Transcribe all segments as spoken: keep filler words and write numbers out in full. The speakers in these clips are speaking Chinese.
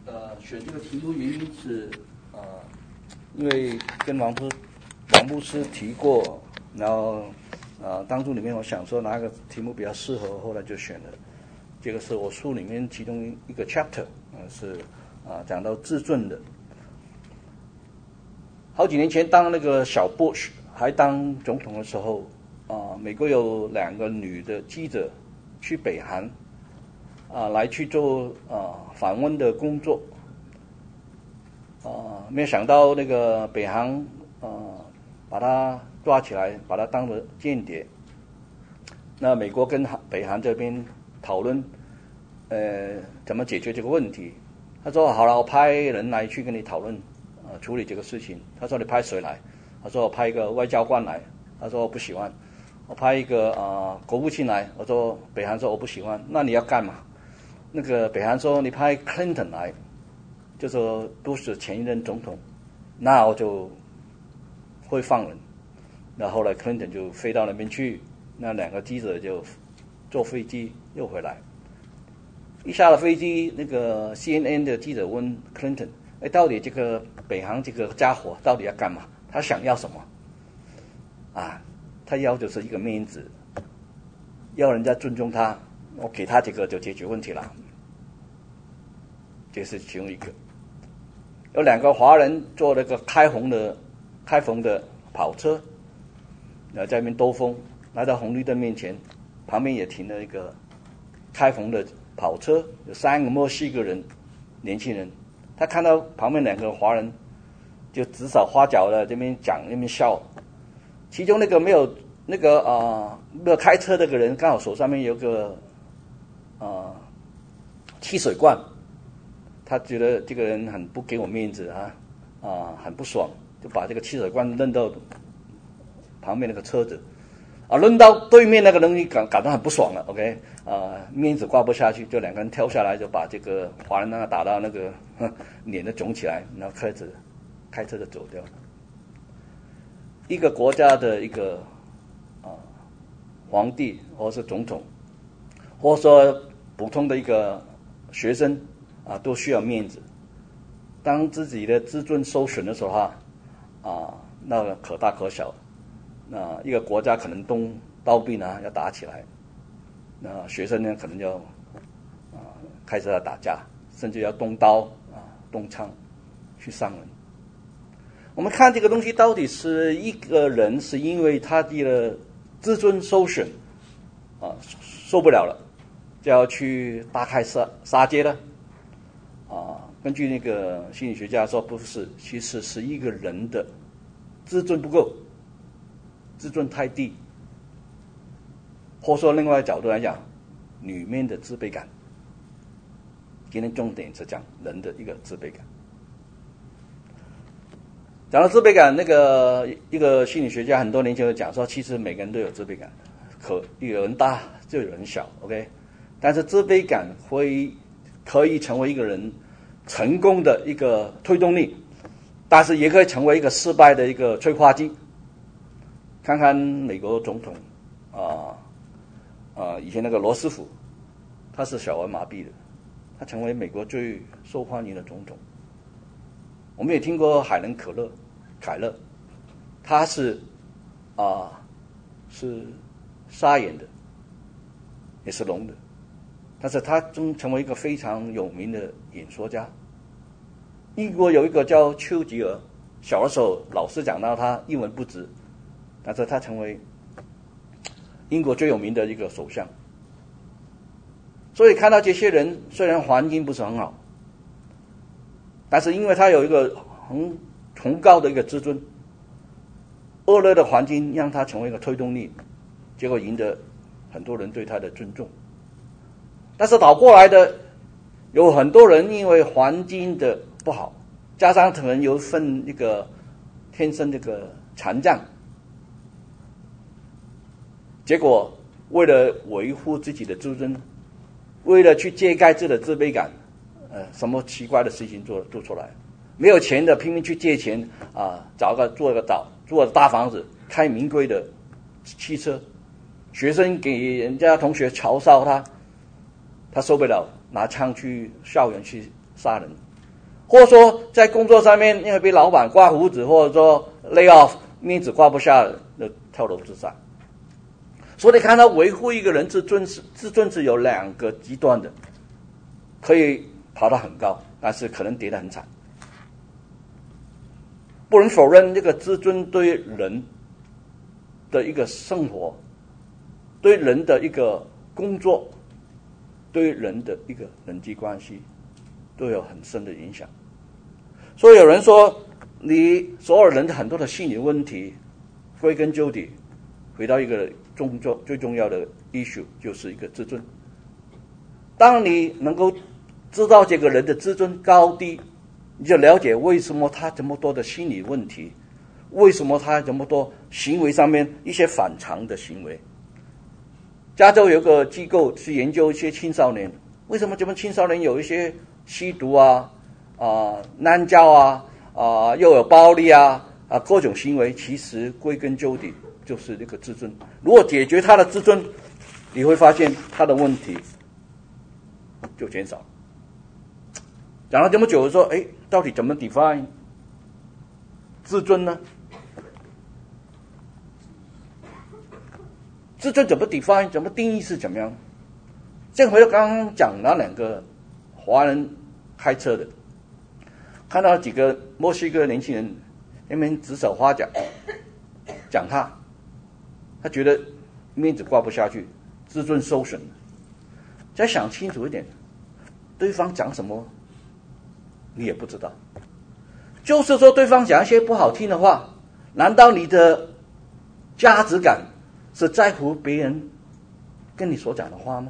呃选这个题目原因是呃，因为跟王牧王牧师提过，然后呃当初里面我想说哪个题目比较适合，后来就选了这个是我书里面其中一个 chapter， 呃是啊、呃、讲到自尊的。好几年前，当那个小 Bush 还当总统的时候，啊、呃，美国有两个女的记者去北韩，啊、呃，来去做啊、呃、访问的工作，啊、呃，没有想到那个北韩啊、呃、把他抓起来，把他当成间谍。那美国跟北韩这边讨论，呃，怎么解决这个问题？他说好了，我派人来去跟你讨论。啊，处理这个事情。他说你派谁来？他说我派一个外交官来。他说我不喜欢。我派一个啊、呃、国务卿来。我说北韩说我不喜欢。那你要干嘛？那个北韩说你派 Clinton 来，就说都是前一任总统，那我就会放人。那后来 Clinton 就飞到那边去，那两个记者就坐飞机又回来。一下了飞机，那个 C N N 的记者问 Clinton。哎，到底这个北韩这个家伙到底要干嘛？他想要什么？啊，他要就是一个面子，要人家尊重他，我给他这个就解决问题了。这是其中一个。有两个华人坐那个开红的开红的跑车，然后在那边兜风，来到红绿灯面前，旁边也停了一个开红的跑车，有三个墨西哥人年轻人。他看到旁边两个华人，就指手画脚的这边讲那边笑。其中那个没有那个啊、呃、没有开车那个人，刚好手上面有个啊、呃、汽水罐，他觉得这个人很不给我面子啊啊、呃、很不爽，就把这个汽水罐扔到旁边那个车子。啊，轮到对面那个人感感到很不爽了 ，OK， 啊、呃，面子挂不下去，就两个人跳下来，就把这个华人那个打到那个脸都肿起来，然后开始开车就走掉了。一个国家的一个啊、呃、皇帝或是总统，或者说普通的一个学生啊，都需要面子。当自己的自尊受损的时候啊，啊，那个可大可小。那一个国家可能动刀兵啊，要打起来，那学生呢可能要啊开始要打架，甚至要动刀啊动枪去伤人。我们看这个东西到底是一个人是因为他的自尊受损啊受不了了，就要去大开杀杀戒了啊？根据那个心理学家说，不是，其实是一个人的自尊不够。自尊太低，或说另外角度来讲，里面的自卑感。今天重点是讲人的一个自卑感。讲到自卑感，那个一个心理学家很多年前就讲说，其实每个人都有自卑感，可有人大就有人小 ，OK。但是自卑感会可以成为一个人成功的一个推动力，但是也可以成为一个失败的一个催化剂。看看美国总统，啊、呃、啊、呃，以前那个罗斯福，他是小儿麻痹的，他成为美国最受欢迎的总统。我们也听过海伦可乐，凯勒，他是啊、呃、是沙眼的，也是聋的，但是他终成为一个非常有名的演说家。英国有一个叫丘吉尔，小的时候老师讲到他一文不值。但是他成为英国最有名的一个首相，所以看到这些人虽然环境不是很好，但是因为他有一个很崇高的一个自尊，恶劣的环境让他成为一个推动力，结果赢得很多人对他的尊重。但是倒过来的，有很多人因为环境的不好，加上可能有一份一个天生这个残障。结果，为了维护自己的自尊，为了去揭盖自己的自卑感，呃，什么奇怪的事情做做出来？没有钱的拼命去借钱啊，找个做个岛，做个大房子，开名贵的汽车。学生给人家同学嘲笑他，他受不了，拿枪去校园去杀人。 或者说在工作上面因为被老板刮胡子，或者说 lay off， 面子挂不下的跳楼自杀。所以你看到维护一个人自尊，自尊是有两个极端的，可以爬得很高，但是可能跌得很惨。不能否认这个自尊对人的一个生活，对人的一个工作，对人的一个人际关系都有很深的影响。所以有人说，你所有人的很多的心理问题，归根究底回到一个重重最重要的 issue， 就是一个自尊。当你能够知道这个人的自尊高低，你就了解为什么他这么多的心理问题，为什么他这么多行为上面一些反常的行为。加州有个机构去研究一些青少年，为什么这么青少年有一些吸毒啊、啊滥交啊、啊又有暴力啊、啊各种行为，其实归根究底就是这个自尊。如果解决他的自尊，你会发现他的问题就减少。讲了这么久，说，哎，到底怎么 define 自尊呢？自尊怎么 define？ 怎么定义是怎么样？这回刚刚讲那两个华人开车的，看到几个墨西哥年轻人那边指手画脚讲他，他觉得面子挂不下去，自尊受损。再想清楚一点，对方讲什么你也不知道，就是说对方讲一些不好听的话，难道你的价值感是在乎别人跟你所讲的话吗？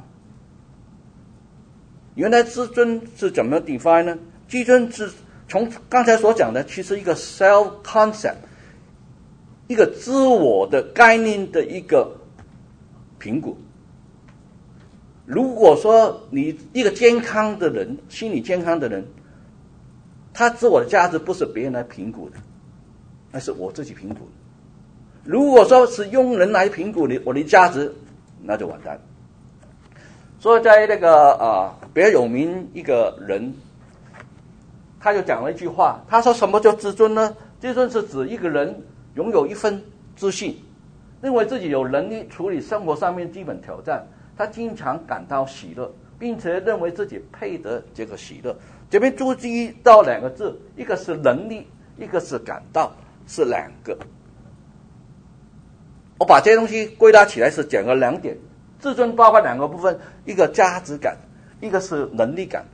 原来自尊是怎么 define 呢？自尊是从刚才所讲的，其实一个 self concept， 一个自我的概念的一个评估。如果说你一个健康的人，心理健康的人，他自我的价值不是别人来评估的，那是我自己评估的。如果说是用人来评估你我的价值，那就完蛋。所以在那个啊比较有名一个人，他就讲了一句话，他说什么叫自尊呢？自尊是指一个人拥有一份自信，认为自己有能力处理生活上面基本挑战，他经常感到喜乐，并且认为自己配得这个喜乐。这边注意到两个字，一个是能力，一个是感到，是两个。我把这些东西归纳起来是讲了两点，自尊包括两个部分，一个价值感，一个是能力感。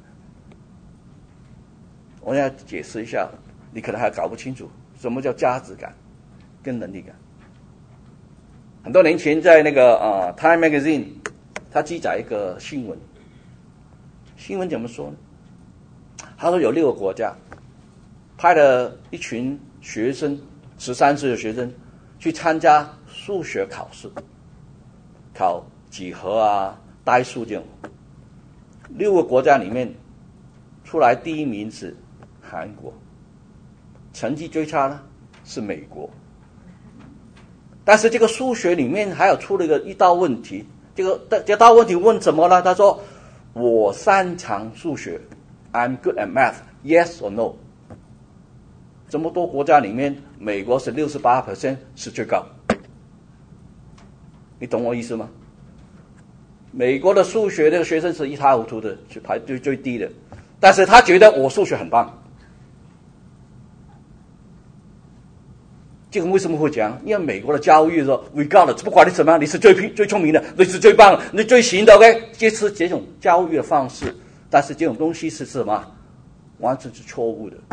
我要解释一下，你可能还搞不清楚什么叫价值感跟能力感。很多年前在那个啊、呃、Time Magazine， 他记载一个新闻，新闻怎么说呢？他说有六个国家派了一群学生，十三岁的学生去参加数学考试，考几何啊、代数这种。六个国家里面，出来第一名是韩国，成绩最差呢是美国。但是这个数学里面还有出了一个一道问题，这个这道问题问什么呢？他说：“我擅长数学 ，I'm good at math. Yes or no？” 这么多国家里面，美国是 百分之六十八 是最高。你懂我意思吗？美国的数学这个学生是一塌糊涂的，是排最最低的，但是他觉得我数学很棒。这个为什么会讲？因为美国的教育说 regardless， 不管你怎么样，你是最最聪明的，你是最棒的，你最行的 ，OK？ 这是这种教育的方式，但是这种东西是什么？完全是错误的。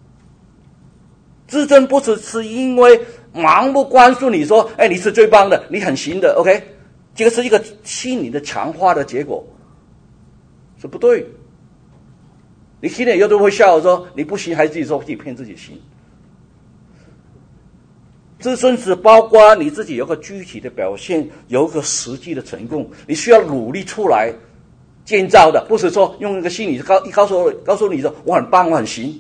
自尊不只是因为盲目灌输你说，哎，你是最棒的，你很行的 ，OK？ 这个是一个心理的强化的结果，是不对。你听了以后都会笑说你不行，还自己说自己骗自己行。自尊是包括你自己有个具体的表现，有一个实际的成功，你需要努力出来建造的，不是说用一个心理告告诉告诉你说我很棒，我很行。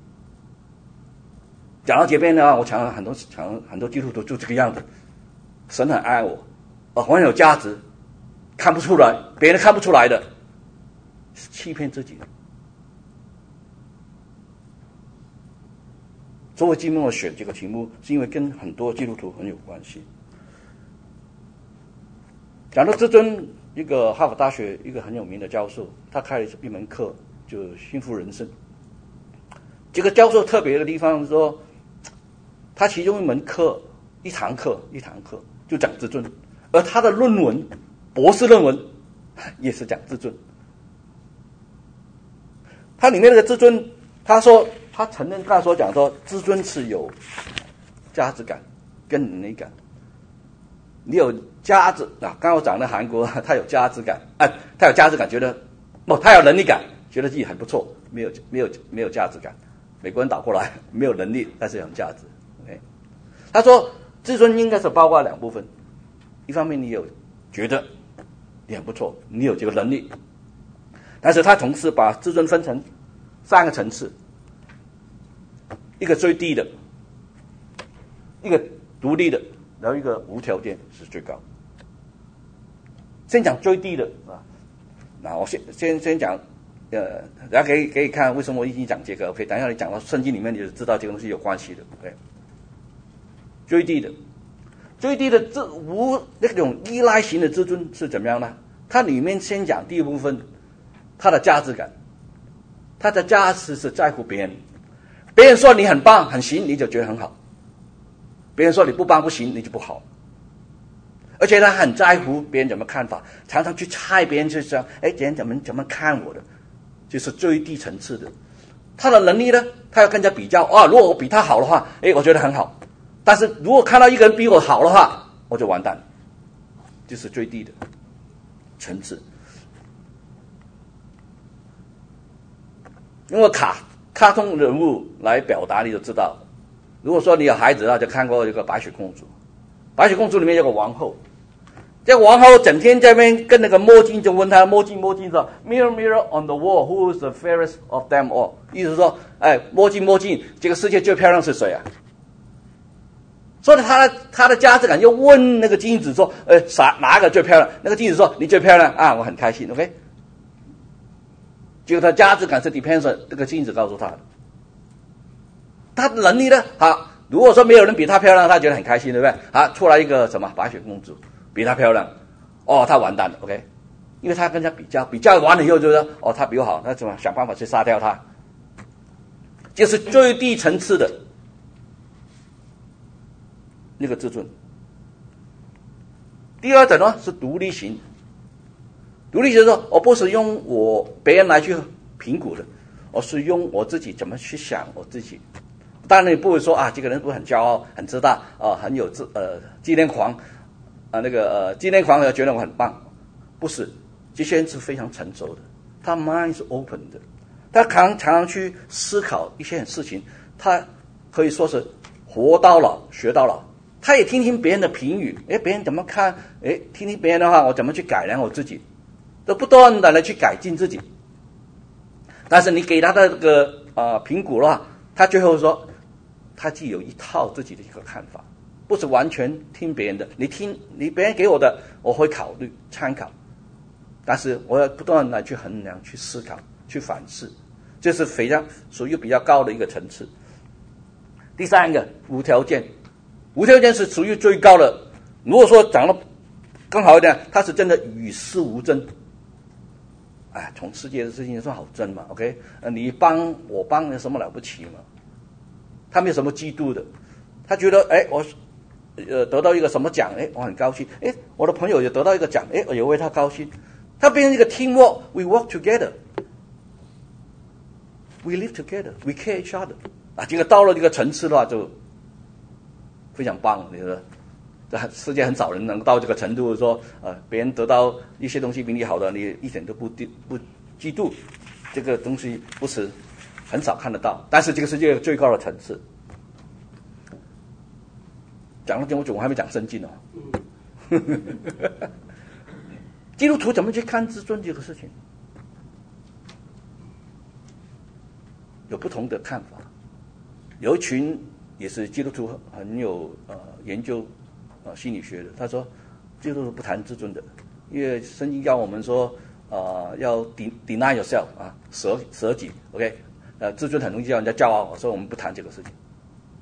讲到这边呢，我讲很多讲很多基督徒就这个样子，神很爱我，我很有价值，看不出来，别人看不出来的，是欺骗自己的。 周会季默选这个题目，是因为跟很多基督徒很有关系。讲到至尊，一个哈佛大学一个很有名的教授，他开了一门课，就幸福人生。这个教授特别的地方是说，他其中一门课，一堂课一堂课就讲至尊，而他的论文，博士论文也是讲至尊。他里面那个至尊，他说他承认他所讲说，至尊是有价值感跟能力感。你有价值啊，刚刚我讲的韩国，他有价值感，啊，他有价值感，觉得哦，他有能力感，觉得自己很不错，没有没有没有价值感。美国人倒过来，没有能力，但是有价值。OK， 他说至尊应该是包括两部分，一方面你有觉得你很不错，你有这个能力，但是他同时把至尊分成三个层次，一个最低的，一个独立的，然后一个无条件是最高。先讲最低的啊，那我先先先讲，呃，大家可以可以看为什么我一直讲这个 ，OK， 等一下你讲到圣经里面，你就知道这个东西有关系的 ，OK。最低的，最低的这无那种依赖型的至尊是怎么样呢？它里面先讲第一部分，它的价值感，它的价值是在乎别人，别人说你很棒很行，你就觉得很好；别人说你不棒不行，你就不好。而且他很在乎别人怎么看法，常常去猜别人，就是说，哎，别人怎么怎么看我的，就是最低层次的。他的能力呢，他要跟人家比较啊，如果我比他好的话，哎，我觉得很好。但是如果看到一个人比我好的话，我就完蛋了，就是最低的层次。用个卡卡通人物来表达，你就知道。如果说你有孩子啊，就看过这个白雪公主。白雪公主里面有个王后，这个王后整天在那边跟那个墨镜就问他，墨镜墨镜说 ，Mirror mirror on the wall, who is the fairest of them all？ 意思是说，哎，墨镜墨镜，这个世界最漂亮是谁啊？所以他的他的价值感就问那个镜子说，呃，啥哪个最漂亮？那个镜子说你最漂亮啊，我很开心 ，OK。结果他价值感是 depends on 这个镜子告诉他的，他的能力呢，好。如果说没有人比她漂亮，她觉得很开心，对不对？啊，出来一个什么白雪公主比她漂亮，哦，她完蛋了 ，OK， 因为她跟人家比较，比较完了以后就说，哦，她比我好，那怎么想办法去杀掉她？就是最低层次的那个自尊。第二种呢是独立型，独立型说，我不是用我别人来去评估的，我是用我自己怎么去想我自己。当然你不会说啊，这个人不是很骄傲、很自大啊、呃，很有自呃纪念狂啊、呃，那个呃纪念狂也觉得我很棒，不是，这些人是非常成熟的，他 mind 是 open 的，他常常常去思考一些事情，他可以说是活到老学到老，他也听听别人的评语，哎，别人怎么看，哎，听听别人的话，我怎么去改良我自己，都不断的来去改进自己。但是你给他的这个呃评估的话，他最后说。他既有一套自己的一个看法，不是完全听别人的。你听你别人给我的，我会考虑参考，但是我要不断的去衡量、去思考、去反思，这是非常属于比较高的一个层次。第三个无条件，无条件是属于最高的。如果说讲得更好一点，他是真的与世无争。哎，从世界的事情算好争嘛 ？OK， 呃，你帮我帮，有什么了不起嘛？他没有什么嫉妒的，他觉得哎，我呃得到一个什么奖，哎，我很高兴，哎，我的朋友也得到一个奖，哎，我也为他高兴。他变成一个 teamwork， we work together， we live together， we care each other。啊，这个到了这个层次的话，就非常棒。你说，这世界很少人能到这个程度，说呃别人得到一些东西比你好的，你一点都不不嫉妒，这个东西不是。很少看得到，但是这个是这个最高的层次。讲了这么久，我还没讲圣经呢、哦。基督徒怎么去看至尊这个事情？有不同的看法。有一群也是基督徒很有呃研究呃心理学的，他说基督徒不谈至尊的，因为圣经教我们说呃要 deny yourself 啊，舍舍己 ，OK。呃，至尊很容易叫人家骄傲，所以我们不谈这个事情。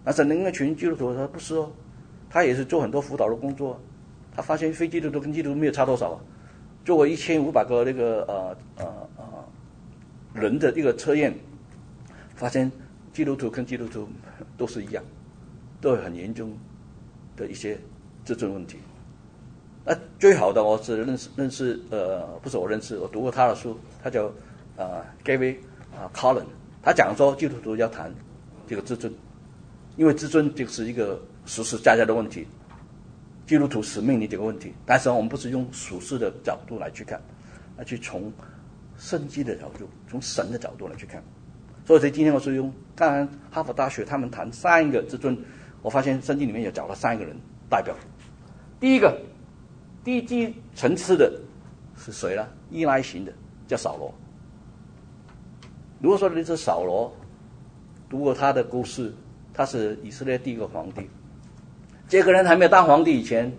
那神另一群基督徒他不是哦，他也是做很多辅导的工作，他发现非基督徒跟基督徒没有差多少啊，做过一千五百个那个呃呃呃人的一个测验，发现基督徒跟基督徒都是一样，都有很严重的一些自尊问题。那最好的我是认识认识呃不是我认识，我读过他的书，他叫呃 Gary 啊 Collin， 他讲说基督徒要谈这个自尊，因为自尊就是一个实实在在的问题，基督徒使命的这个问题，但是我们不是用属世的角度来去看，而去从圣经的角度，从神的角度来去看。所以今天我是用，当然哈佛大学他们谈三个自尊，我发现圣经里面有找了三个人代表。第一个低级层次的是谁呢？依赖型的叫扫罗。如果说你是扫罗，读过他的故事，他是以色列第一个皇帝。这个人还没有当皇帝以前，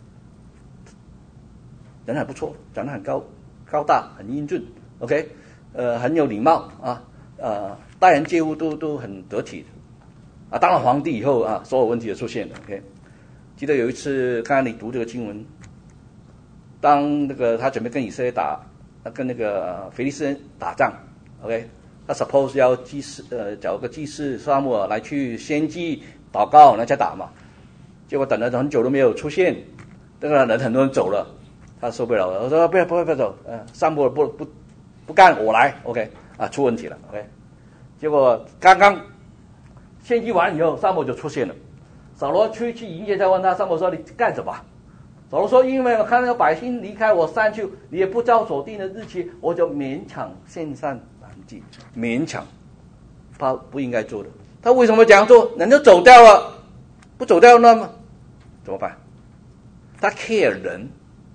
人还不错，长得很高高大，很英俊 ，OK， 呃，很有礼貌啊，呃，待人接物都都很得体啊。当了皇帝以后啊，所有问题就出现了 ，OK。记得有一次，刚才你读这个经文，当那个他准备跟以色列打，跟那个腓利斯人打仗 ，OK， 他 suppose 要祭司呃找个祭司撒母耳来去献祭祷告，那才打嘛。结果等了很久都没有出现，那个人很多人走了，他受不了了。我说不要不要不要走，呃，撒母耳不不不干，我来 ，OK， 啊，出问题了 ，OK。结果刚刚献祭完以后，撒母耳就出现了。扫罗去去迎接他，问他，撒母耳说：“你干什么？”扫罗说：“因为我看到百姓离开我山去，你也不照所定的日期，我就勉强献上燔祭，勉强，他不应该做的。他为什么这样做？人就走掉了，不走掉那么怎么办？他 care 人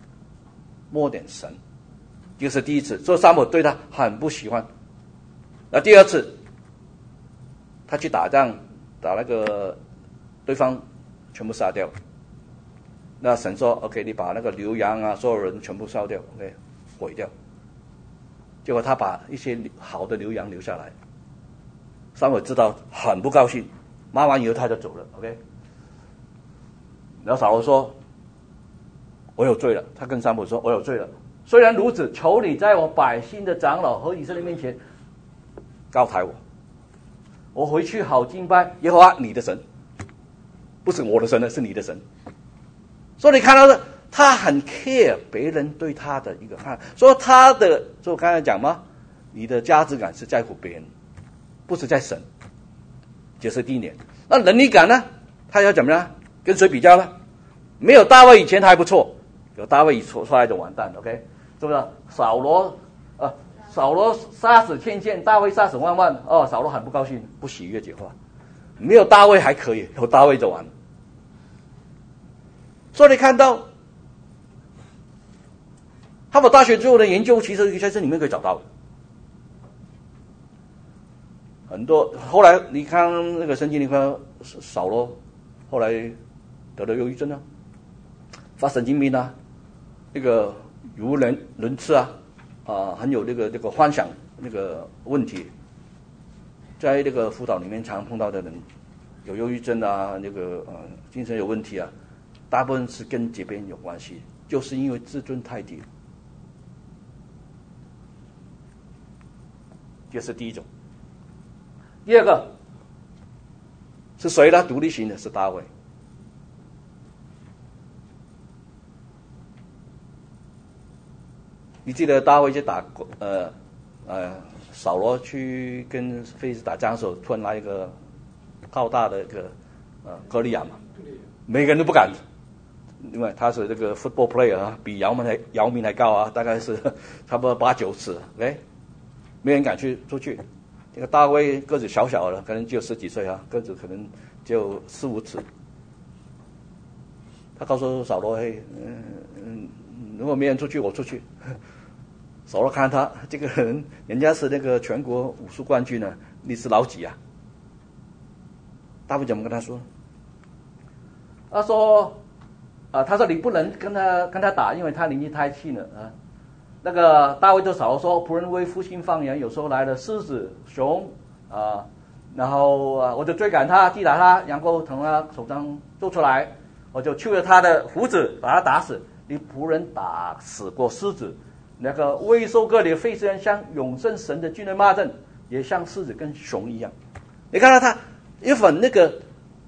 more than神，这是第一次，所以撒母耳对他很不喜欢。那第二次，他去打仗，打那个对方全部杀掉。那神说 ：“OK， 你把那个牛羊啊，所有人全部烧掉 ，OK， 毁掉。”结果他把一些好的牛羊留下来。撒母耳知道很不高兴，骂完以后他就走了 ，OK。然后扫罗说：“我有罪了。”他跟撒母耳说：“我有罪了。虽然如此，求你在我百姓的长老和以色列面前高抬我，我回去好敬拜耶和华你的神，不是我的神呢，是你的神。”所以你看到的，他很 care 别人对他的一个看，所以他的，就我刚才讲嘛，你的价值感是在乎别人，不是在神，这是第一点。那能力感呢？他要怎么样？跟谁比较呢？没有大卫以前他还不错，有大卫一出出来就完蛋 ，OK， 是不是？扫罗，呃，扫罗杀死千千，大卫杀死万万，哦，扫罗很不高兴，不喜悦这话。没有大卫还可以，有大卫就完了。所以你看到哈佛大学之后的研究，其实在这里面可以找到的很多。后来你看那个圣经，你看扫罗后来得了忧郁症啊，发神经病啊，那个语无伦伦次啊，啊，很有这个这个幻想那个问题，在这个辅导里面常碰到的人，有忧郁症啊，那个呃精神有问题啊。大部分是跟这边有关系，就是因为自尊太低，这是第一种。第二个是谁呢？独立型的是大卫。你记得大卫去打呃呃扫罗去跟非利士打仗的时候，突然来一个浩大的一个呃歌利亚嘛，每个人都不敢。因为他是这个 football player 啊，比姚明还姚明还高啊，大概是差不多八九尺 ，OK， 没人敢去出去。这个大卫个子小小的，可能只有十几岁啊，个子可能只有四五尺。他告诉扫罗：“嘿，嗯嗯，如果没人出去，我出去。”扫罗看他这个人，人家是那个全国武术冠军呢，你是老几啊？大卫怎么跟他说？他说。啊，他说你不能跟他跟他打，因为他年纪太轻了啊。那个大卫就扫罗说：“仆人为父亲放羊，有时候来了狮子、熊啊， 然后啊，我就追赶他，击打他，然后从他手上救出来，我就去了他的胡子，把他打死。你仆人打死过狮子，那个未收割的非斯人像永生神的军人骂阵，也像狮子跟熊一样。你看到他一份那个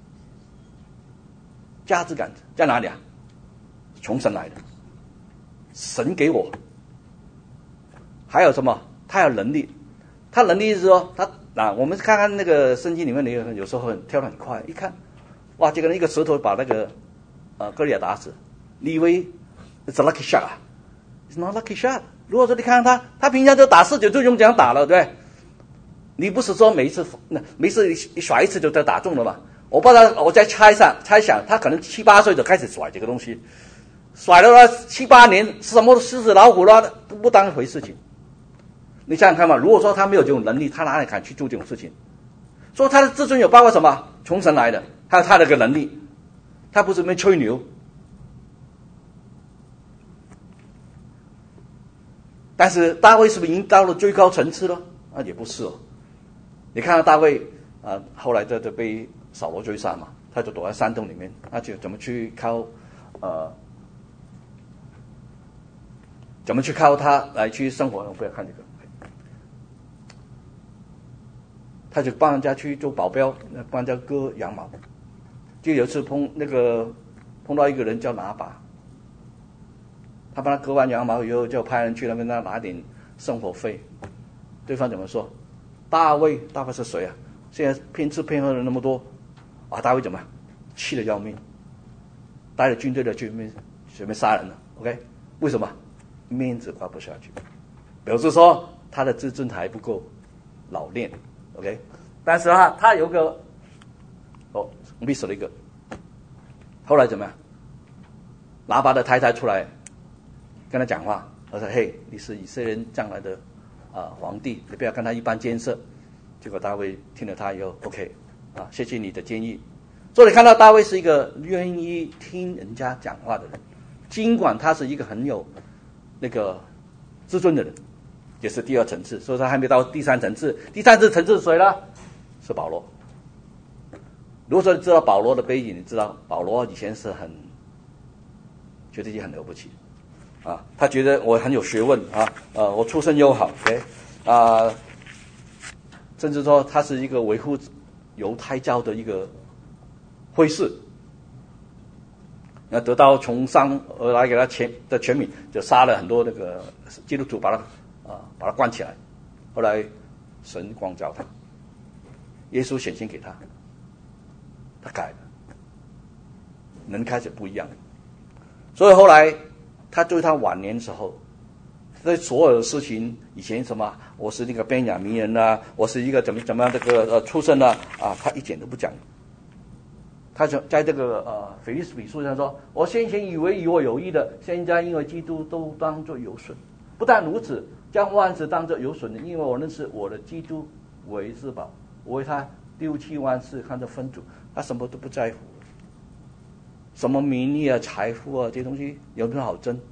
价值感在哪里啊？从神来的，神给我。还有什么？他有能力，他能力是说他啊，我们看看那个圣经里面的人，有时候很跳得很快，一看，哇，这个人一个石头把那个呃歌利亚打死，你以为 it's a lucky shot 啊 ？It's not lucky shot。如果说你看看他，他平常就打四九就用这样打了，对不对？你不是说每一次那每次你甩一次就打中了嘛？我不知道，我在猜想猜想，他可能七八岁就开始甩这个东西。甩了七八年，什么狮子老虎啦，都不当一回事情。你想想看嘛，如果说他没有这种能力，他哪里敢去做这种事情？说他的自尊有包括什么？从神来的，还有他的个能力，他不是没吹牛。但是大卫是不是已经到了最高层次了？啊，也不是哦。你看到大卫啊，后来这就被扫罗追杀嘛，他就躲在山洞里面，他就怎么去靠呃。怎么去靠他来去生活？我不要看这个，他就帮人家去做保镖，帮人家割羊毛。就有一次碰那个碰到一个人叫拿拔，他帮他割完羊毛以后，就派人去那边那拿点生活费。对方怎么说？大卫，大卫是谁啊？现在骗吃骗喝的那么多啊！大卫怎么样？气得要命，带着军队的去面随便杀人了。OK， 为什么？面子挂不下去，表示说他的自尊还不够老练 ，OK。但是啊，他有个哦 miss 了一个，后来怎么样？拿拔的太太出来跟他讲话，他说：“嘿，你是以色列人将来的啊、呃、皇帝，你不要跟他一般见识。”结果大卫听了他以后 ，OK， 啊，谢谢你的建议。所以你看到大卫是一个愿意听人家讲话的人，尽管他是一个很有那个自尊的人，也是第二层次，所以他还没到第三层次。第三次层次是谁呢？是保罗。如果说你知道保罗的背景，你知道保罗以前是很觉得自己很了不起啊，他觉得我很有学问啊，呃，我出身又好，哎啊，甚至说他是一个维护犹太教的一个会士。那得到从上而来给他权的权柄，就杀了很多那个基督徒，把他啊、呃、把他关起来。后来神光照他，耶稣显现给他，他改了，人开始不一样。所以后来他对他晚年的时候，对所有的事情，以前什么我是那个便雅悯人啊，我是一个怎么怎么样这个呃出身啊啊，他一点都不讲。他在这个呃腓立比书上说：“我先前以为与我有益的，现在因为基督都当作有损。不但如此，将万事当作有损的，因为我认识我的基督为至宝，我为他丢弃万事，看作粪土。他什么都不在乎，什么名利啊、财富啊这些东西有什么好争？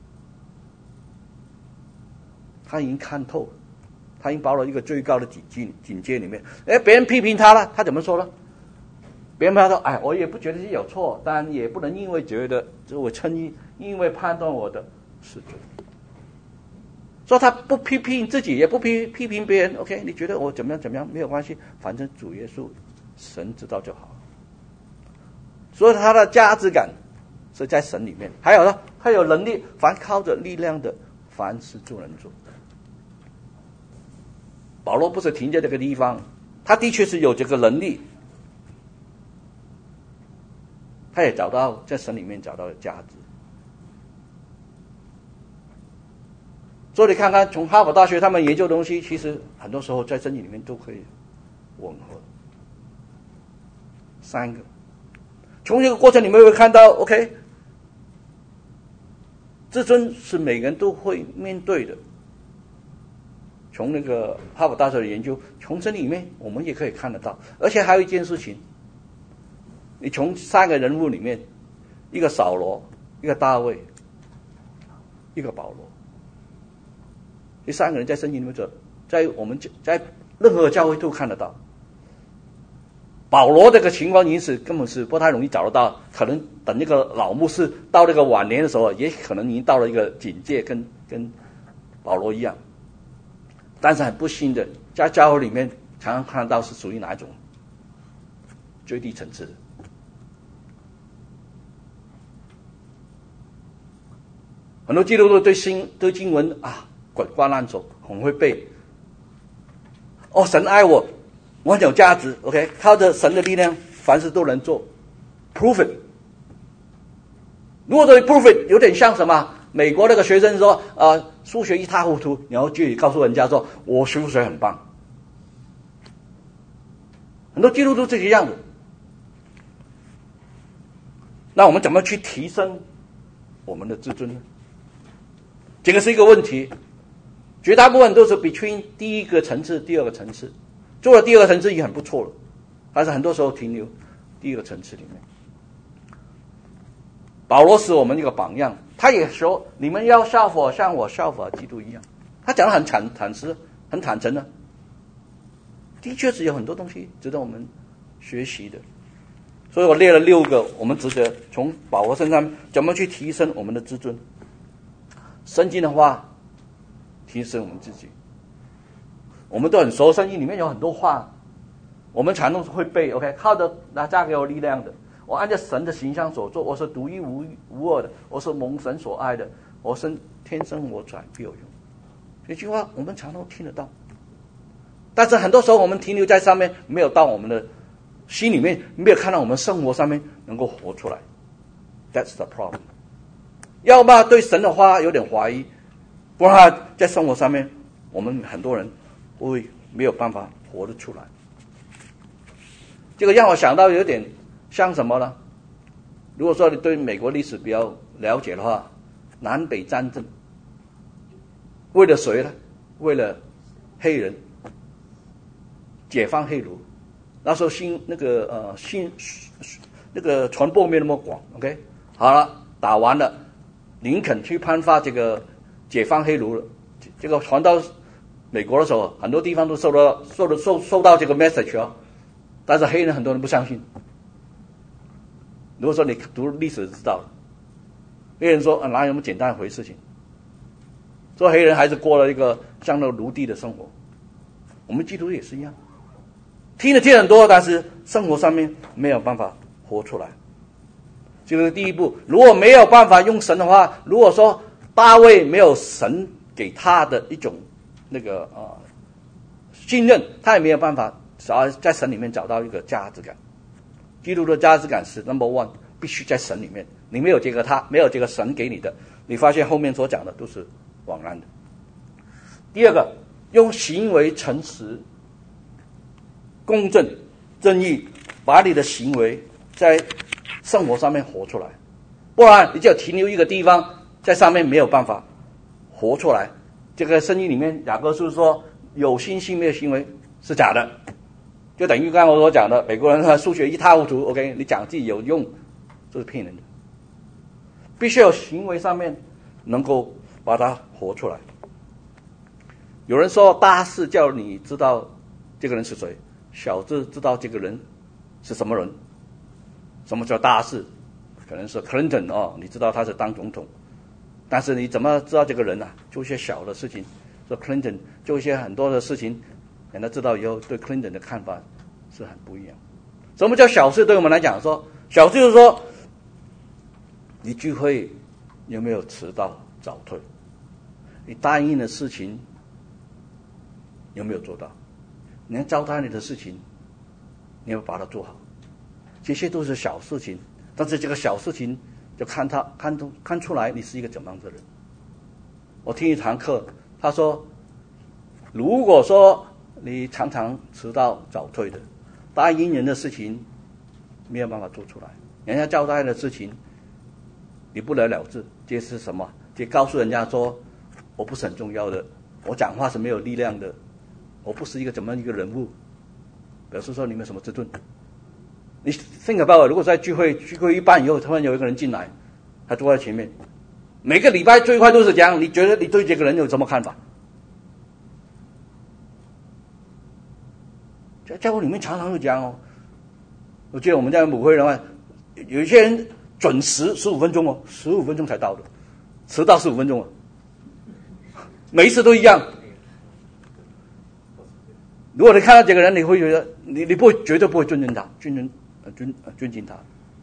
他已经看透，他已经到了一个最高的境界境界里面。哎，别人批评他了，他怎么说呢？别人他说：“哎，我也不觉得是有错，但也不能因为觉得这我称义，因为判断我的是对。说他不批评自己，也不批批评别人。OK， 你觉得我怎么样怎么样没有关系，反正主耶稣神知道就好。所以他的价值感是在神里面。还有呢，他有能力，凡靠着力量的，凡事都能做。保罗不是停在这个地方，他的确是有这个能力。”他也找到在神里面找到了价值，所以你看看，从哈佛大学他们研究的东西，其实很多时候在圣经里面都可以吻合。三个，从这个过程你们会看到 ，OK， 自尊是每个人都会面对的。从那个哈佛大学的研究，从这里面我们也可以看得到，而且还有一件事情。你从三个人物里面，一个扫罗，一个大卫，一个保罗，这三个人在圣经里面，在我们在任何教会都看得到。 保罗这个情况因此根本是不太容易找得到，可能等那个老牧师到这个晚年的时候，也可能已经到了一个境界，跟跟保罗一样。但是很不幸的，在教会里面常常看到是属于哪一种最低层次的。很多基督徒对新对经文啊滚瓜烂熟，很会背。哦，神爱我，我很有价值 ，OK， 靠着神的力量，凡事都能做 ，prove it。如果对 prove it 有点像什么？美国那个学生说，呃，数学一塌糊涂，然后就告诉人家说，我数学很棒。很多基督徒这个样子。那我们怎么去提升我们的自尊呢？这个是一个问题。绝大部分都是 between 第一个层次、第二个层次，做了第二个层次已经很不错了，但是很多时候停留第一个层次里面。保罗是我们一个榜样，他也说你们要效法像我效法基督一样。他讲得很坦坦实、很坦诚的，的确是有很多东西值得我们学习的。所以我列了六个我们值得从保罗身上怎么去提升我们的自尊。圣经的话提升我们自己，我们都很熟，圣经里面有很多话，我们常常会背。OK， 靠着那加给我力量的，我按照神的形象所做，我是独一无无二的，我是蒙神所爱的，我生天生我材必有用。这句话我们常常听得到，但是很多时候我们停留在上面，没有到我们的心里面，没有看到我们生活上面能够活出来。That's the problem。要么对神的话有点怀疑，不然在生活上面，我们很多人会没有办法活得出来。这个让我想到有点像什么呢？如果说你对美国历史比较了解的话，南北战争，为了谁呢？为了黑人，解放黑奴。那时候新那个呃新那个传播没那么广 ，OK， 好了，打完了，林肯去颁发这个解放黑奴了，这个传到美国的时候，很多地方都受到受到受受到这个 message 哦，但是黑人很多人不相信。如果说你读历史就知道了，黑人说啊哪有那么简单一回事情，说黑人还是过了一个像那奴隶的生活。我们基督徒也是一样，听了听很多，但是生活上面没有办法活出来。这个是第一步。如果没有办法用神的话，如果说大卫没有神给他的一种那个呃信任，他也没有办法找在神里面找到一个价值感。基督的价值感是 number one， 必须在神里面。你没有这个他，没有这个神给你的，你发现后面所讲的都是枉然的。第二个，用行为诚实、公正、正义，把你的行为在生活上面活出来，不然你就停留一个地方，在上面没有办法活出来。这个圣经里面雅各书说，有心性没有行为是假的，就等于刚才我所讲的，美国人数学一塌糊涂 ，OK， 你讲自己有用，这是骗人的。必须有行为上面能够把它活出来。有人说大事叫你知道这个人是谁，小事知道这个人是什么人。什么叫大事？可能是 Clinton 哦，你知道他是当总统，但是你怎么知道这个人啊？做一些小的事情，说 Clinton 做一些很多的事情，让他知道以后对 Clinton 的看法是很不一样。什么叫小事？对我们来讲说，小事就是说，你聚会有没有迟到早退？你答应的事情有没有做到？你要交代你的事情，你要把它做好。这些都是小事情，但是这个小事情就看他看出看出来你是一个怎么样的人。我听一堂课，他说，如果说你常常迟到早退的，答应人的事情没有办法做出来，人家交代的事情你不了了之，这是什么？这告诉人家说我不是很重要的，我讲话是没有力量的，我不是一个怎么样一个人物，表示说你没什么自尊。你 think about it， 如果在聚会聚会一半以后，突然有一个人进来，他坐在前面，每个礼拜最快都是这样，你觉得你对这个人有什么看法？在教会里面常常会讲哦， 我记得我们在母会的话，有一些人准时十五分钟哦，十五分钟才到的，迟到十五分钟哦，每一次都一样。如果你看到这个人，你会觉得你你不会绝对不会尊敬他，尊敬呃尊呃尊敬他。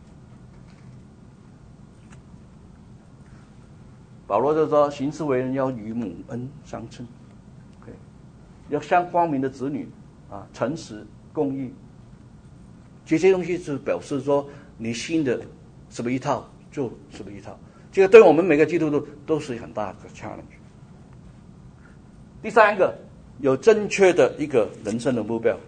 保罗就说：行事为人要与母恩相称， okay? 要像光明的子女啊，诚实、公义，这些东西是表示说你信的什么一套就什么一套。这个对我们每个基督徒都是很大的 challenge。第三个，有正确的一个人生的目标。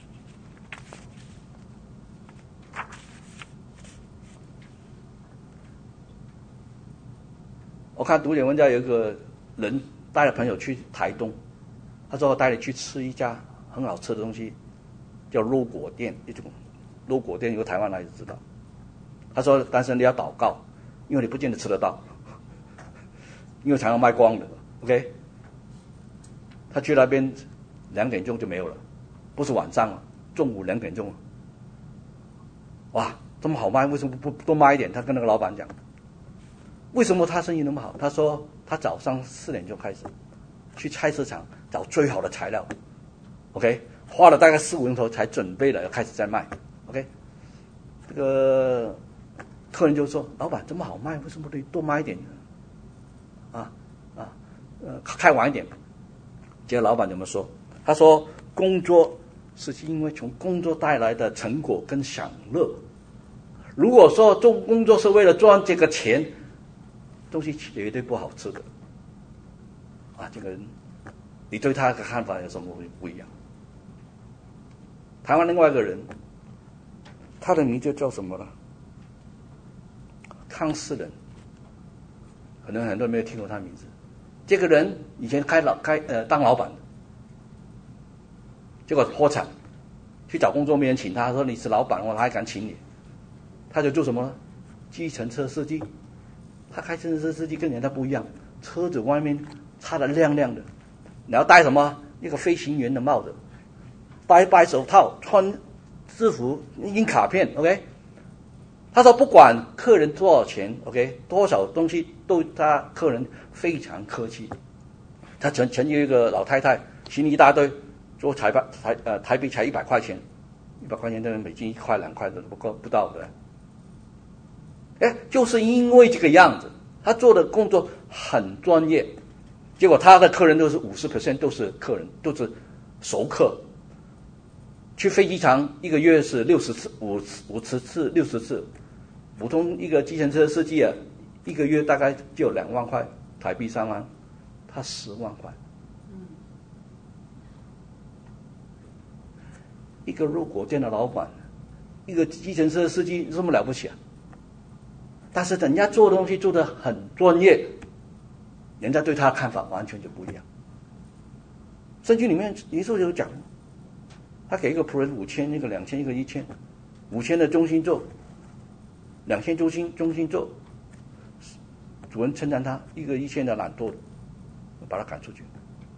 我看读点文章有一个人带着朋友去台东，他说我带你去吃一家很好吃的东西，叫肉果店，一种肉果店，有台湾人也知道。他说但是你要祷告，因为你不见得吃得到，因为常常卖光的 OK。 他去那边两点钟就没有了，不是晚上了，中午两点钟了。哇，这么好卖，为什么不多卖一点？他跟那个老板讲，为什么他生意那么好？他说他早上四点钟开始去菜市场找最好的材料 ，OK， 花了大概四五个钟头才准备了，要开始再卖 ，OK。这个客人就说：“老板这么好卖，为什么得多卖一点？啊啊，呃，开晚一点。”结果老板怎么说？他说：“工作是因为从工作带来的成果跟享乐。如果说做工作是为了赚这个钱，东西绝对不好吃的。”啊，这个人，你对他的看法有什么不一样？台湾另外一个人，他的名字叫什么了？康世仁，可能很多人没有听过他的名字。这个人以前开老开呃当老板的，结果破产，去找工作没人请他，说你是老板，我还敢请你？他就做什么呢？计程车司机。他开计程车司机跟人家不一样，车子外面擦得亮亮的，然后戴什么？一个飞行员的帽子，戴白手套，穿制服，印卡片 ，OK。他说不管客人多少钱 ，OK， 多少东西都他客人非常客气。他曾曾有一个老太太，行李一大堆，做台币台呃台币才一百块钱，一百块钱等于美金一块两块的不够不到的。哎，就是因为这个样子，他做的工作很专业，结果他的客人都是五十 percent 都是客人，都是熟客。去飞机场一个月是六十次，五五十次，六十次。普通一个计程车司机啊，一个月大概就两万块台币三万，他十万块。嗯。一个肉果店的老板，一个计程车司机，这么了不起啊？但是人家做的东西做得很专业，人家对他的看法完全就不一样。圣经里面耶稣有讲，他给一个仆人五千，一个两千，一个一千，五千的忠心做。两千中心中心做，主人称赞他一个一线的懒惰的，把他赶出去。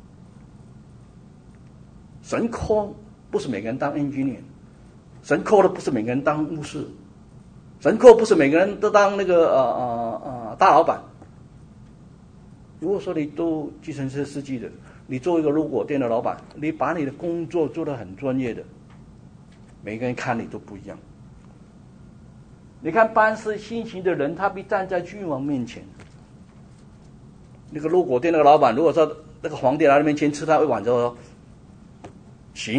神 call 不是每个人当 engineer， 神 call 的不是每个人当牧师，神 call 不是每个人都当那个呃呃呃大老板。如果说你做计程车司机的，你做一个肉果店的老板，你把你的工作做得很专业的，每个人看你都不一样。你看办事信心的人，他必站在君王面前。那个肉果店那个老板，如果说那个皇帝来到面前吃他一碗之后，行。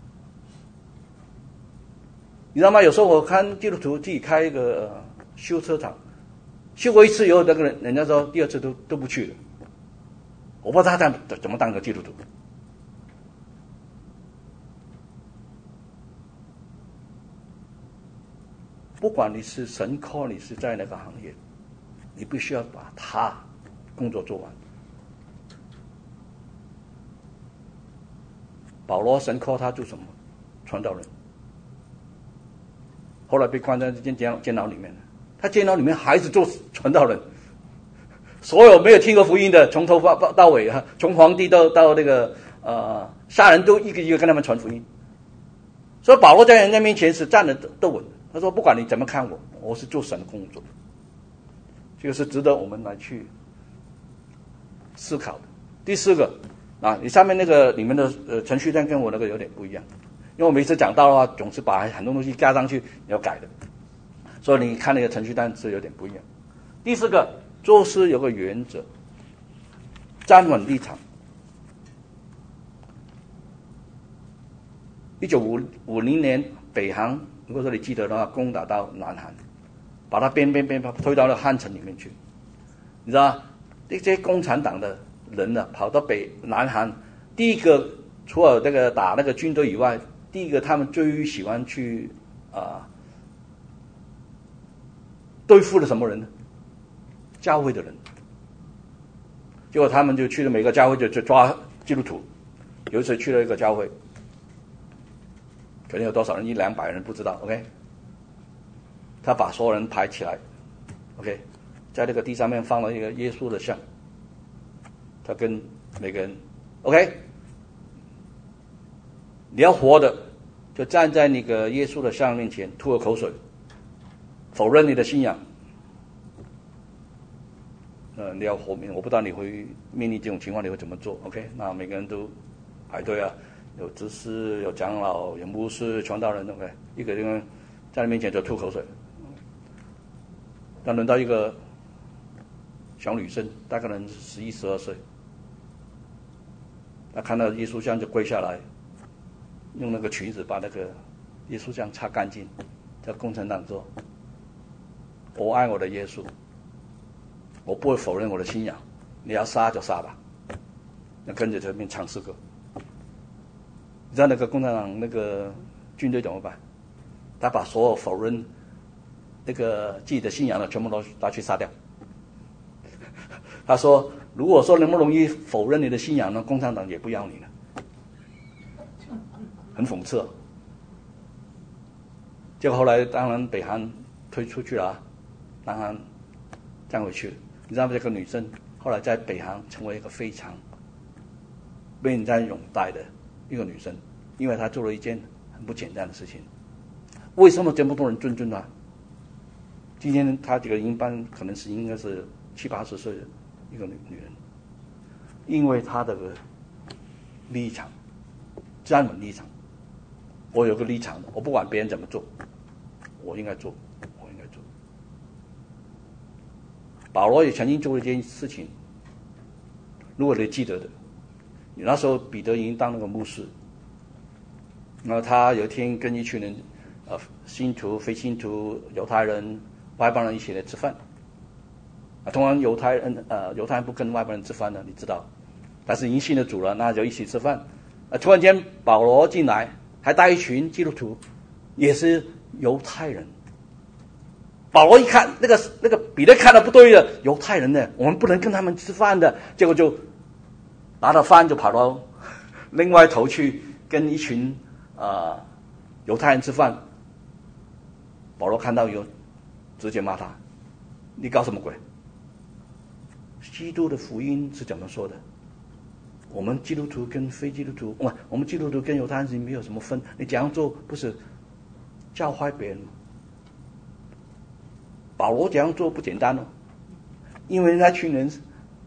你知道吗？有时候我看基督徒自己开一个、呃、修车厂，修过一次以后，那个人人家说第二次都都不去了。我不知道他怎么当个基督徒。不管你是神 call 你是在哪个行业，你必须要把他工作做完。保罗神 call 他做什么？传道人。后来被关在监监监牢里面，他监牢里面还是做传道人。所有没有听过福音的，从头到尾啊，从皇帝到到那个呃下人都一个一个跟他们传福音。 所以保罗在人家面前是站得得稳。他说：“不管你怎么看我，我是做神的工作。”这个是值得我们来去思考的。第四个啊，你上面那个你们的呃程序单跟我那个有点不一样，因为我每次讲到的话，总是把很多东西加上去要改的，所以你看那个程序单是有点不一样。第四个，做事有个原则，站稳立场。一九五零年，北韩如果说你记得的话，攻打到南韩，把它边边边推到了汉城里面去。你知道这些共产党的人呢，跑到北南韩，第一个除了这个打那个军队以外，第一个他们最喜欢去啊、呃、对付的什么人呢？教会的人。结果他们就去了每个教会就就抓基督徒。有一次去了一个教会，可能有多少人，一两百人不知道 ，OK。他把所有人排起来 ，OK， 在那个地上面放了一个耶稣的像，他跟每个人 ，OK， 你要活的就站在那个耶稣的像面前吐了口水，否认你的信仰。呃，你要活命，我不知道你会面临这种情况你会怎么做 ，OK？ 那每个人都排队啊，有执事、有长老、有牧师、传道人 ，OK， 一个人在你面前就吐口水。但轮到一个小女生，大概能十一、十二岁，她看到耶稣像就跪下来，用那个裙子把那个耶稣像擦干净，叫共产党说：“我爱我的耶稣。”我不会否认我的信仰，你要杀就杀吧。那跟着这边唱诗歌，你知道那个共产党那个军队怎么办？他把所有否认那个自己的信仰的全部都拿去杀掉。他说：“如果说能不容易否认你的信仰呢，共产党也不要你了。”很讽刺。结果后来当然北韩推出去了啊，南韩站回去了。你知道这个女生后来在北韩成为一个非常被人家拥戴的一个女生，因为她做了一件很不简单的事情。为什么这么多人尊重她？今天她这个应班可能是应该是七八十岁的一个女女人，因为她的立场，站稳立场。我有个立场的，我不管别人怎么做，我应该做。保罗也曾经做了一件事情，如果你记得的，那时候彼得已经当那个牧师，然后他有一天跟一群人，呃，信徒、非信徒、犹太人、外邦人一起来吃饭。啊，通常犹太人呃犹太人不跟外邦人吃饭的，你知道，但是已经信了主了，那就一起吃饭。啊，突然间保罗进来，还带一群基督徒，也是犹太人。保罗一看，那个那个彼得看的不对了，犹太人呢，我们不能跟他们吃饭的。结果就拿到饭就跑到另外一头去跟一群啊、呃、犹太人吃饭。保罗看到以后，直接骂他：“你搞什么鬼？基督的福音是怎么说的？我们基督徒跟非基督徒，哇，我们基督徒跟犹太人没有什么分。你这样做不是教坏别人吗？”保罗这样做不简单哦，因为那群人，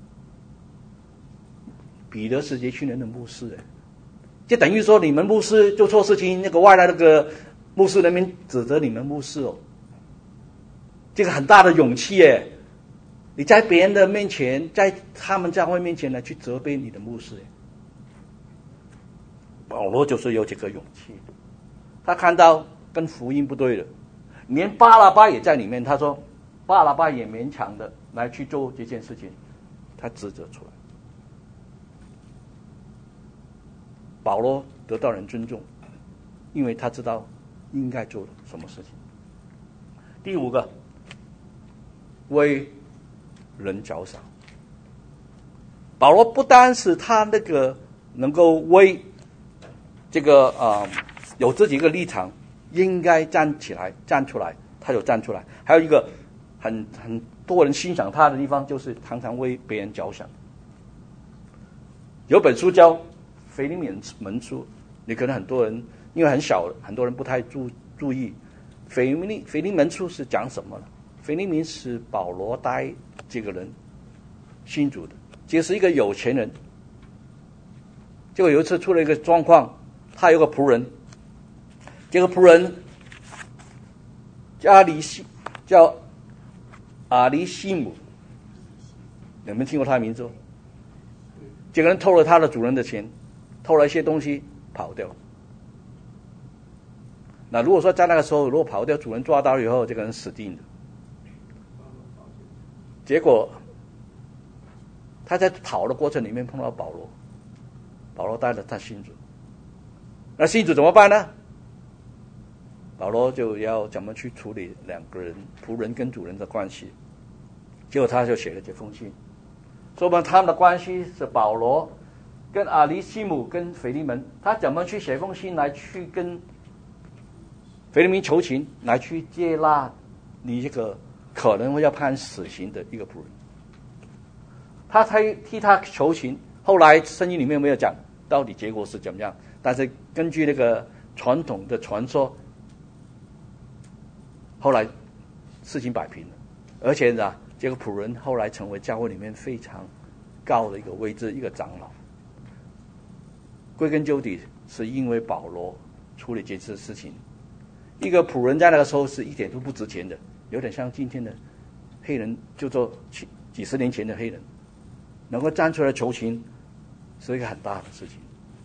彼得是这群人的牧师哎，就等于说你们牧师做错事情，那个外来那个牧师那边指责你们牧师哦，这个很大的勇气哎，你在别人的面前，在他们教会面前呢去责备你的牧师哎，保罗就是有这个勇气，他看到跟福音不对了。连巴拉巴也在里面，他说巴拉巴也勉强的来去做这件事情，他指责出来。保罗得到人尊重，因为他知道应该做什么事情。第五个，为人着想。保罗不单是他那个能够为这个啊、呃、有自己一个立场。应该站起来，站出来，他有站出来。还有一个很很多人欣赏他的地方，就是常常为别人着想。有本书叫《腓利门书》，你可能很多人因为很小，很多人不太注注意。腓利腓利门书是讲什么呢？腓利门是保罗带这个人信主的，这是一个有钱人。结果有一次出了一个状况，他有个仆人，这个仆人叫阿里西，叫阿里西姆，有没有听过他的名字？这个人偷了他的主人的钱，偷了一些东西跑掉。那如果说在那个时候，如果跑掉，主人抓到以后，这个人死定了。结果他在跑的过程里面碰到保罗，保罗带了他信主。那信主怎么办呢？保罗就要怎么去处理两个人仆人跟主人的关系。结果他就写了这封信，说明他们的关系是保罗跟阿里西姆跟腓利门，他怎么去写封信来去跟腓利门求情，来去接纳你这个可能会要判死刑的一个仆人。他才替他求情，后来圣经里面没有讲到底结果是怎么样，但是根据那个传统的传说，后来事情摆平了，而且呢，这个仆人后来成为教会里面非常高的一个位置，一个长老。归根究底，是因为保罗处理这次事情。一个仆人在那个时候是一点都不值钱的，有点像今天的黑人，就做几几十年前的黑人，能够站出来求情，是一个很大的事情。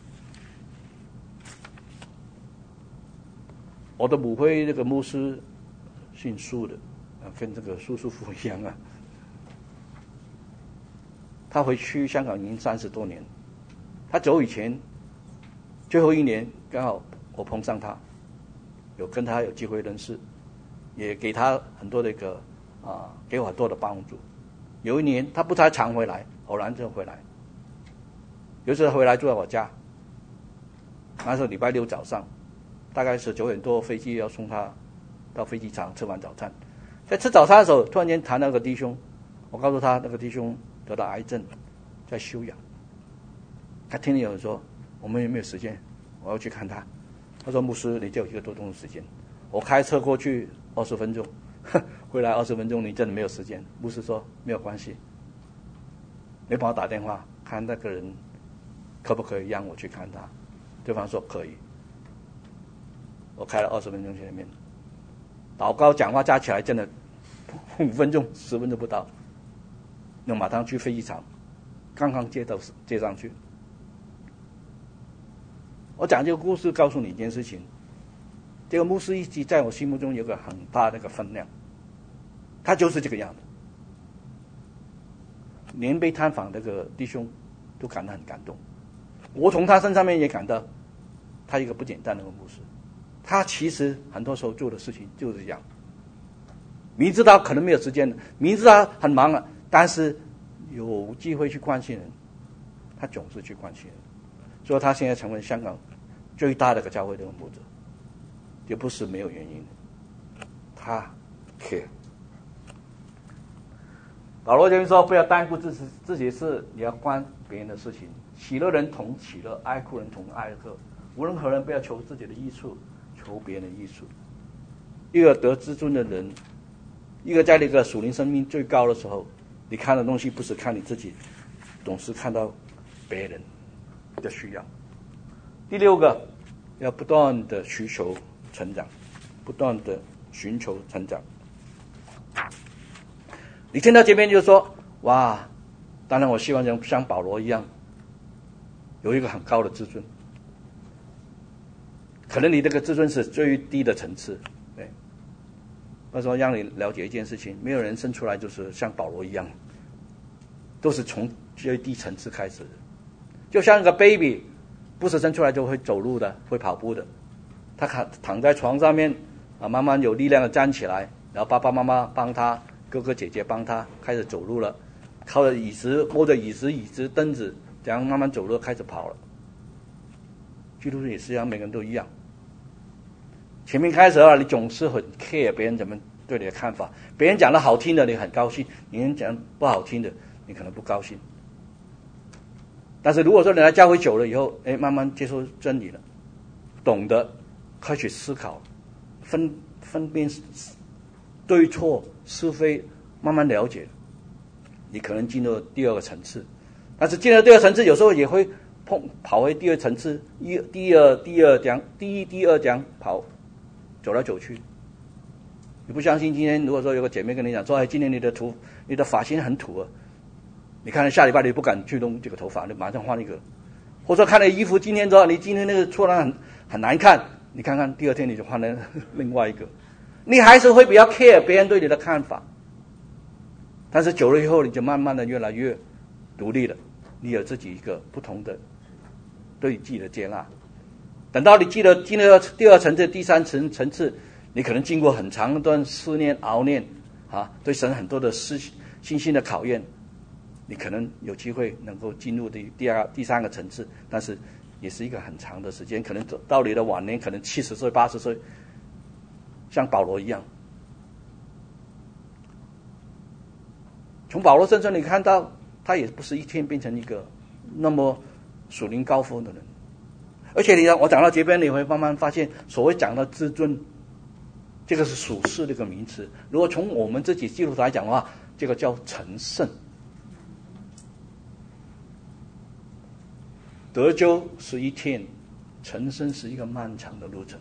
我的母会这个牧师姓苏的，跟这个苏叔父一样啊。他回去香港已经三十多年，他走以前最后一年刚好我碰上他，有跟他有机会认识，也给他很多的一个啊，给我很多的帮助。有一年他不太常回来，偶然就回来。有一次回来住在我家，那时候礼拜六早上，大概是九点多飞机要送他到飞机场吃完早餐。在吃早餐的时候，突然间谈到个弟兄，我告诉他那个弟兄得到癌症，在休养。他听了有人说，我们有没有时间？我要去看他。他说牧师，你就有一个多钟的时间。我开车过去二十分钟，回来二十分钟，你真的没有时间。牧师说没有关系，你帮我打电话看那个人可不可以让我去看他。对方说可以。我开了二十分钟去那边，祷告讲话加起来真的五分钟十分钟不到，那马上去飞机场，刚刚接到接上去。我讲这个故事告诉你一件事情，这个牧师一直在我心目中有个很大的一个分量，他就是这个样子。连被探访那个弟兄都感到很感动，我从他身上面也感到他一个不简单的牧师。他其实很多时候做的事情就是这样，明知道可能没有时间，明知道很忙了，但是有机会去关心人，他总是去关心人。所以他现在成为香港最大的一个教会的牧者，也不是没有原因的。他 care。保罗这边说，不要单顾自己自己的事，你要关别人的事情。喜乐人同喜乐，爱哭人同爱哭。无论何人，不要求自己的益处，求别人的益处。一个得至尊的人，一个在那个属灵生命最高的时候，你看的东西不是看你自己，总是看到别人的需要。第六个，要不断的需求成长，不断的寻求成长。你听到这边就说，哇，当然我希望像像保罗一样，有一个很高的自尊。可能你这个自尊是最低的层次，对。我说让你了解一件事情，没有人生出来就是像保罗一样，都是从最低层次开始的。就像一个 baby， 不是生出来就会走路的，会跑步的。他躺躺在床上面啊，慢慢有力量的站起来，然后爸爸妈妈帮他，哥哥姐姐帮他开始走路了，靠着椅子摸着椅子椅子凳子，这样慢慢走路开始跑了。基督徒也是一样，每个人都一样。前面开始啊，你总是很 care 别人怎么对你的看法，别人讲的好听的你很高兴，别人讲不好听的你可能不高兴。但是如果说你来教会久了以后，哎，慢慢接受真理了，懂得开始思考，分分辨对错是非，慢慢了解，你可能进入第二个层次。但是进了第二层次，有时候也会碰跑回第二层次，一第二第二讲第一第二讲跑走来走去。你不相信？今天如果说有个姐妹跟你讲说，哎，今天你的头你的发型很土啊，你看下礼拜你不敢去弄这个头发，你马上换一个。或者看了衣服，今天之后你今天那个穿得很很难看，你看看第二天你就换了另外一个，你还是会比较 care 别人对你的看法。但是久了以后，你就慢慢的越来越独立了，你有自己一个不同的对自己的接纳。等到你进了进了第二层次、第三层层次，你可能经过很长一段思念、熬念啊，对神很多的思信心的考验，你可能有机会能够进入第第二、第三个层次，但是也是一个很长的时间，可能到你的晚年，可能七十岁、八十岁，像保罗一样。从保罗身上你看到，他也不是一天变成一个那么属灵高峰的人，而且你我讲到这边，你会慢慢发现，所谓讲到自尊，这个是属世的一个名词。如果从我们自己基督徒来讲的话，这个叫成圣。得救是一天，成圣是一个漫长的路程。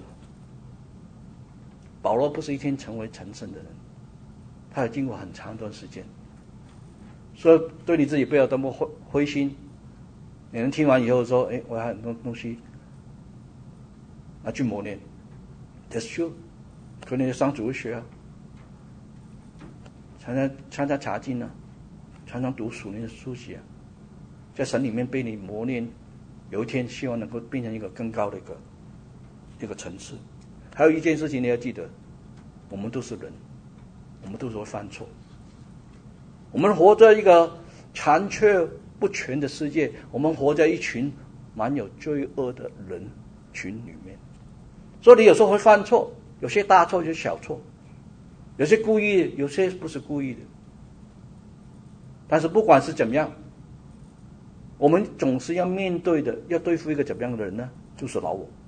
保罗不是一天成为成圣的人，他有经过很长一段时间。所以对你自己不要那么灰灰心，你能听完以后说，哎，我还有很多东西拿去磨练 ，That's true， 可能上主日学啊，常常参加查经啊，常常读属灵的书籍啊，在神里面被你磨练，有一天希望能够变成一个更高的一个一个层次。还有一件事情你要记得，我们都是人，我们都是会犯错。我们活在一个残缺不全的世界，我们活在一群蛮有罪恶的人群里面，所以你有时候会犯错，有些大错，有些小错，有些故意，有些不是故意的。但是不管是怎么样，我们总是要面对的，要对付一个怎么样的人呢？就是老我。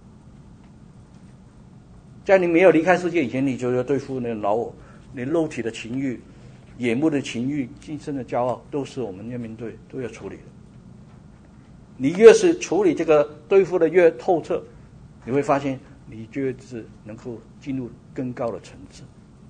在你没有离开世界以前，你就要对付那个老我，你肉体的情欲、眼目的情欲、今生的骄傲，都是我们要面对、都要处理的。你越是处理这个对付的越透彻，你会发现你越是能够进入更高的层次。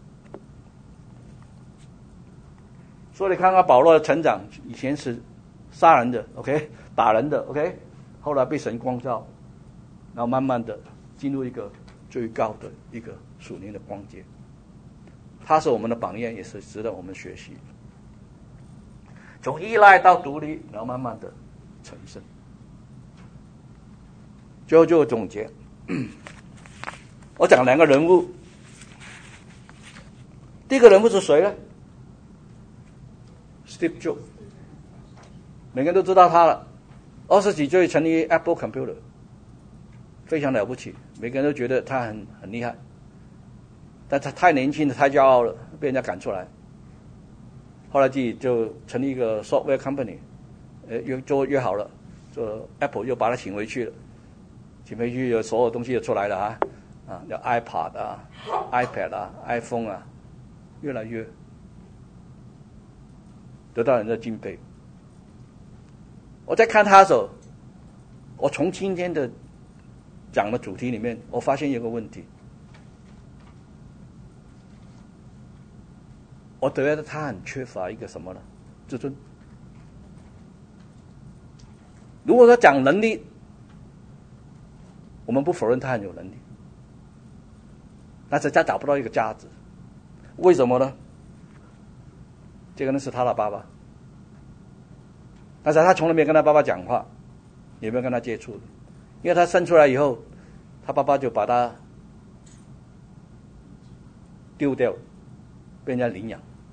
所以你看看保罗的成长，以前是杀人的 ，OK， 打人的 ，OK， 后来被神光照，然后慢慢的进入一个最高的一个属灵的光阶。他是我们的榜样，也是值得我们学习。从依赖到独立，然后慢慢的成圣。最后就总结，我讲两个人物。第一个人物是谁呢？ Steve Jobs， 每个人都知道他了。二十几岁成立 Apple Computer， 非常了不起，每个人都觉得他很很厉害。但他太年轻了，太骄傲了，被人家赶出来。后来自己就成立一个 software company， 呃，越做越好了，做 Apple 又把他请回去了，请回去有所有东西就出来了啊，啊，叫 iPad 啊、iPad 啊、iPhone 啊，越来越得到人的敬佩。我在看他的时候，我从今天的讲的主题里面，我发现有个问题。我觉得他很缺乏一个什么呢？自尊。如果说讲能力，我们不否认他很有能力，但是他找不到一个价值。为什么呢？这个呢是他的爸爸，但是他从来没有跟他爸爸讲话，也没有跟他接触，因为他生出来以后，他爸爸就把他丢掉，被人家领养。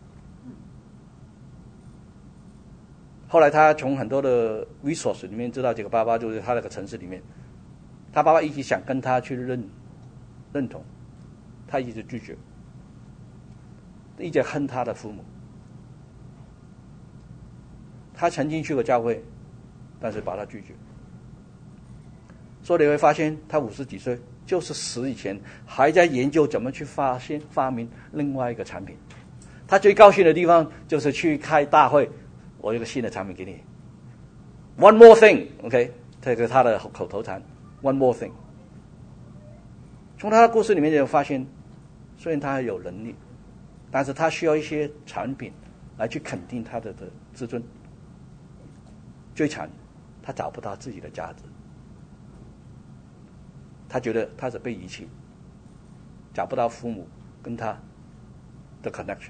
后来他从很多的 resource 里面知道这个爸爸就是他那个城市里面，他爸爸一直想跟他去认认同，他一直拒绝，一直恨他的父母。他曾经去过教会，但是把他拒绝。所以你会发现他五十几岁就是死以前还在研究怎么去发现发明另外一个产品。他最高兴的地方就是去开大会，我有个新的产品给你 ，One more thing，OK， 这个他的口头禅 ，One more thing。从他的故事里面就发现，虽然他有能力，但是他需要一些产品来去肯定他的的自尊。最惨，他找不到自己的价值，他觉得他是被遗弃，找不到父母跟他的 connection。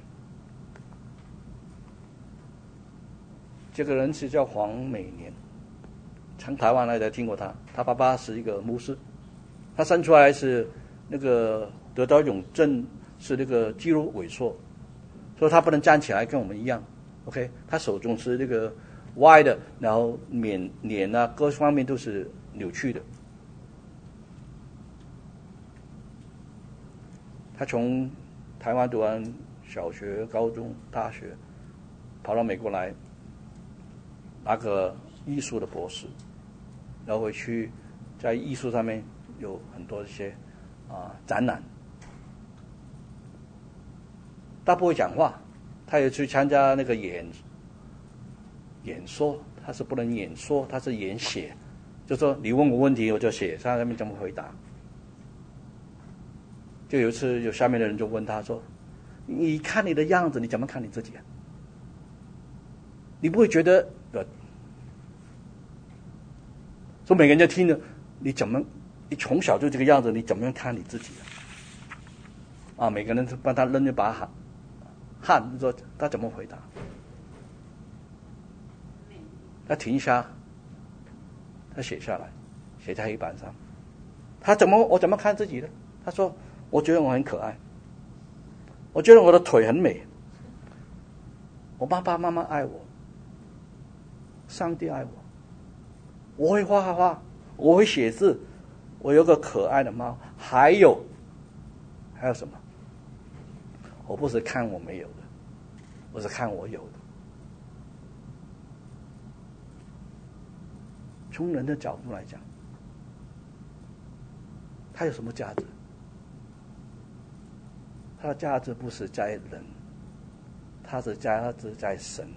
这个人是叫黄美年，从台湾来的，听过他。他爸爸是一个牧师，他生出来是那个得到一种症，是那个肌肉萎缩，所以他不能站起来，跟我们一样。OK， 他手中是那个歪的，然后脸脸啊各方面都是扭曲的。他从台湾读完小学、高中、大学，跑到美国来，拿个艺术的博士，然后回去在艺术上面有很多一些啊展览。他不会讲话，他也去参加那个演演说，他是不能演说，他是演写，就说你问我问题我就写上面怎么回答。就有一次有下面的人就问他说，你看你的样子，你怎么看你自己啊？你不会觉得呃所以每个人就听着，你怎么你从小就这个样子，你怎么样看你自己啊？啊，每个人帮他扔一把汗，汗说他怎么回答？他停一下，他写下来，写在黑板上。他怎么我怎么看自己的？他说，我觉得我很可爱，我觉得我的腿很美，我爸爸妈妈爱我，上帝爱我，我会画画，我会写字，我有个可爱的猫，还有还有什么？我不是看我没有的，我是看我有的。从人的角度来讲，他有什么价值？他的价值不是在人，他的价值在神。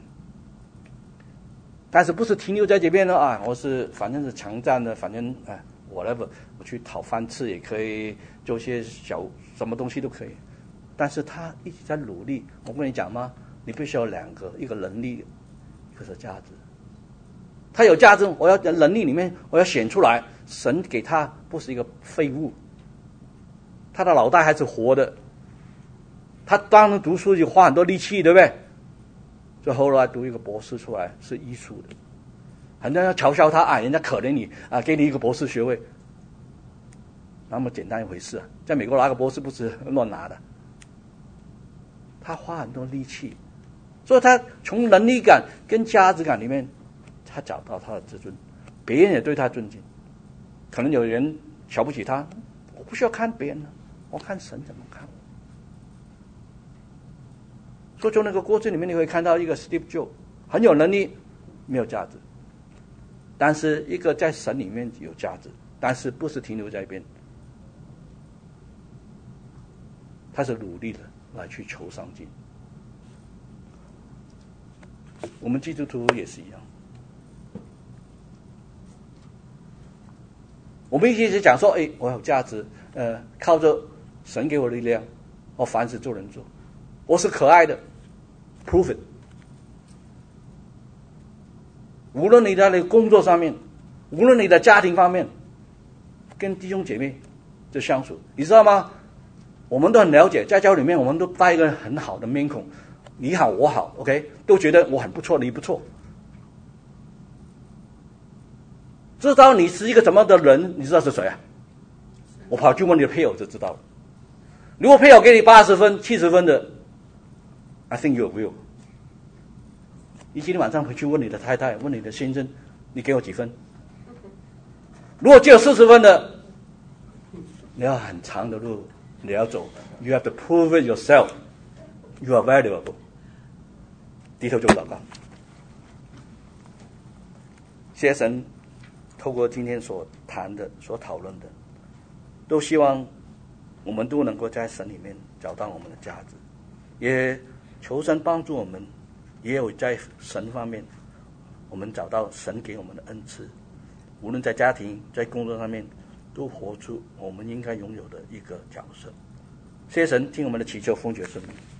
但是不是停留在这边呢？啊，我是反正是强战的，反正啊 whatever， 我去讨饭吃也可以，做些小什么东西都可以。但是他一直在努力。我跟你讲吗？你必须要两个，一个能力，一个是价值。他有价值，我要能力里面我要显出来，神给他不是一个废物，他的脑袋还是活的。他当时读书就花很多力气，对不对？所以后来读一个博士出来是艺术的，很多人要嘲笑他，啊，人家可怜你啊，给你一个博士学位，那么简单一回事啊！在美国拿个博士不是乱拿的，他花很多力气，所以他从能力感跟价值感里面，他找到他的自尊，别人也对他尊敬。可能有人瞧不起他，我不需要看别人了，我看神怎么看我。所以从那个故事里面，你会看到一个 Steve Jobs 很有能力，没有价值；但是一个在神里面有价值，但是不是停留在一边，他是努力的来去求上进。我们基督徒也是一样，我们一直讲说，哎，我有价值，呃，靠着神给我的力量，我凡事做人做，我是可爱的。Prove it。 无论你在那个工作上面，无论你在家庭方面，跟弟兄姐妹就相处，你知道吗？我们都很了解，在教会里面，我们都带一个很好的面孔，你好我好 ，OK， 都觉得我很不错，你不错。知道你是一个怎么的人，你知道是谁啊？我跑去问你的配偶就知道了。如果配偶给你八十分、七十分的 ，I think you will。你今天晚上回去问你的太太，问你的先生，你给我几分？如果只有四十分的，你要很长的路你要走。You have to prove it yourself. You are valuable. 低头做祷告。谢谢神，透过今天所谈的、所讨论的， 都希望我们都能够在神里面找到我们的价值，也求神帮助我们，也有在神方面我们找到神给我们的恩赐，无论在家庭在工作上面都活出我们应该拥有的一个角色。谢谢神，听我们的祈求，奉主圣名。